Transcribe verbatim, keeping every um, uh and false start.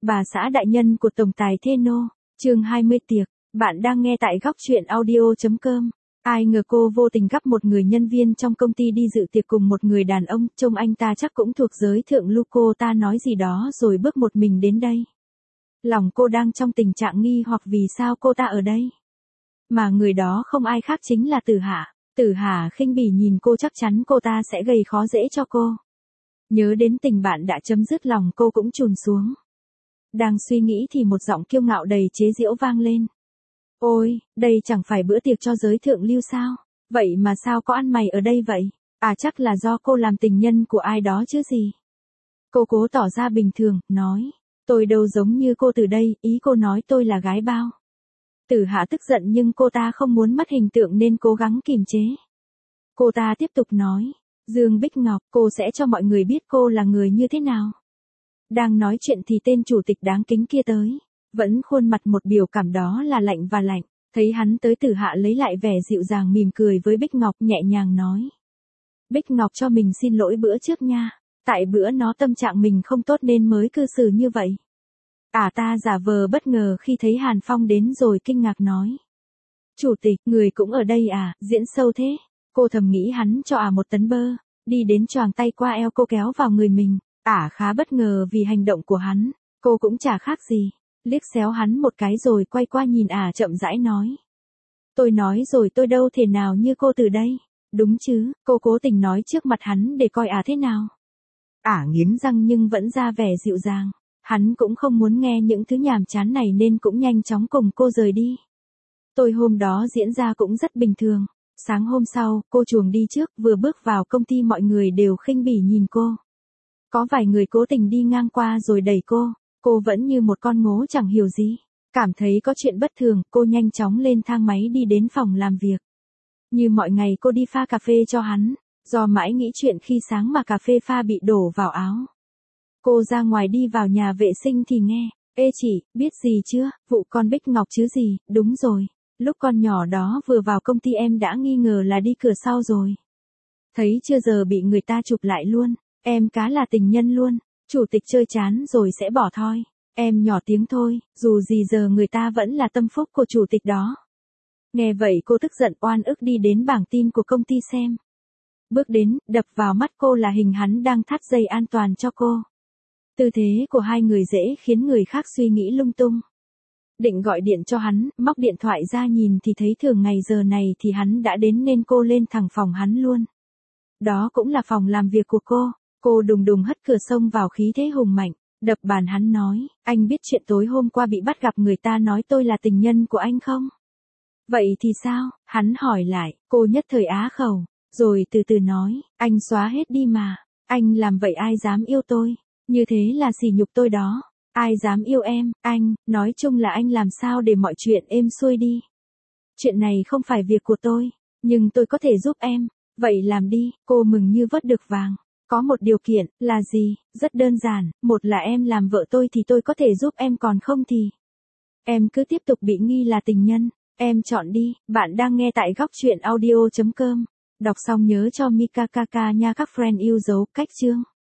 Bà xã đại nhân của tổng tài Theno, chương hai mươi tiệc, bạn đang nghe tại góc truyện audio chấm com. Ai ngờ cô vô tình gặp một người nhân viên trong công ty đi dự tiệc cùng một người đàn ông, trông anh ta chắc cũng thuộc giới thượng lưu. Cô ta nói gì đó rồi bước một mình đến đây. Lòng cô đang trong tình trạng nghi hoặc vì sao cô ta ở đây. Mà người đó không ai khác chính là Tử Hạ. Tử Hà khinh bỉ nhìn cô, chắc chắn cô ta sẽ gây khó dễ cho cô. Nhớ đến tình bạn đã chấm dứt, lòng cô cũng trùn xuống. Đang suy nghĩ thì một giọng kiêu ngạo đầy chế giễu vang lên. Ôi, đây chẳng phải bữa tiệc cho giới thượng lưu sao? Vậy mà sao có ăn mày ở đây vậy? À, chắc là do cô làm tình nhân của ai đó chứ gì? Cô cố tỏ ra bình thường, nói. Tôi đâu giống như cô từ đây, ý cô nói tôi là gái bao. Tử Hạ tức giận nhưng cô ta không muốn mất hình tượng nên cố gắng kìm chế. Cô ta tiếp tục nói. Dương Bích Ngọc, cô sẽ cho mọi người biết cô là người như thế nào. Đang nói chuyện thì tên chủ tịch đáng kính kia tới. Vẫn khuôn mặt một biểu cảm đó là lạnh và lạnh. Thấy hắn tới, Tử Hạ lấy lại vẻ dịu dàng, mỉm cười với Bích Ngọc, nhẹ nhàng nói. Bích Ngọc cho mình xin lỗi bữa trước nha. Tại bữa nó tâm trạng mình không tốt nên mới cư xử như vậy. À, ta giả vờ bất ngờ khi thấy Hàn Phong đến rồi kinh ngạc nói. Chủ tịch, người cũng ở đây à, diễn sâu thế. Cô thầm nghĩ hắn cho à một tấn bơ. Đi đến choàng tay qua eo cô kéo vào người mình. Ả khá bất ngờ vì hành động của hắn. Cô cũng chả khác gì. Liếc xéo hắn một cái rồi quay qua nhìn Ả chậm rãi nói. Tôi nói rồi, tôi đâu thể nào như cô từ đây. Đúng chứ, cô cố tình nói trước mặt hắn để coi Ả thế nào. Ả nghiến răng nhưng vẫn ra vẻ dịu dàng. Hắn cũng không muốn nghe những thứ nhàm chán này nên cũng nhanh chóng cùng cô rời đi. Tôi hôm đó diễn ra cũng rất bình thường. Sáng hôm sau, cô chuồng đi trước, vừa bước vào công ty mọi người đều khinh bỉ nhìn cô. Có vài người cố tình đi ngang qua rồi đẩy cô. Cô vẫn như một con ngố chẳng hiểu gì. Cảm thấy có chuyện bất thường, cô nhanh chóng lên thang máy đi đến phòng làm việc. Như mọi ngày cô đi pha cà phê cho hắn. Do mãi nghĩ chuyện khi sáng mà cà phê pha bị đổ vào áo. Cô ra ngoài đi vào nhà vệ sinh thì nghe. Ê chị, biết gì chưa, vụ con Bích Ngọc chứ gì, đúng rồi. Lúc con nhỏ đó vừa vào công ty em đã nghi ngờ là đi cửa sau rồi. Thấy chưa, giờ bị người ta chụp lại luôn. Em cá là tình nhân luôn. Chủ tịch chơi chán rồi sẽ bỏ thôi. Em nhỏ tiếng thôi, dù gì giờ người ta vẫn là tâm phúc của chủ tịch đó. Nghe vậy cô tức giận oan ức đi đến bảng tin của công ty xem. Bước đến, đập vào mắt cô là hình hắn đang thắt dây an toàn cho cô. Tư thế của hai người dễ khiến người khác suy nghĩ lung tung. Định gọi điện cho hắn, móc điện thoại ra nhìn thì thấy thường ngày giờ này thì hắn đã đến nên cô lên thẳng phòng hắn luôn. Đó cũng là phòng làm việc của cô. Cô đùng đùng hất cửa xông vào khí thế hùng mạnh, đập bàn hắn nói, anh biết chuyện tối hôm qua bị bắt gặp người ta nói tôi là tình nhân của anh không? Vậy thì sao? Hắn hỏi lại, cô nhất thời á khẩu, rồi từ từ nói, anh xóa hết đi mà, anh làm vậy ai dám yêu tôi, như thế là sỉ nhục tôi đó, ai dám yêu em, anh, nói chung là anh làm sao để mọi chuyện êm xuôi đi. Chuyện này không phải việc của tôi, nhưng tôi có thể giúp em, vậy làm đi, cô mừng như vớt được vàng. Có một điều kiện, là gì? Rất đơn giản, một là em làm vợ tôi thì tôi có thể giúp em, còn không thì em cứ tiếp tục bị nghi là tình nhân. Em chọn đi. Bạn đang nghe tại góc truyện audio chấm com. Đọc xong nhớ cho Mika Kaka nha các friend yêu dấu cách chương.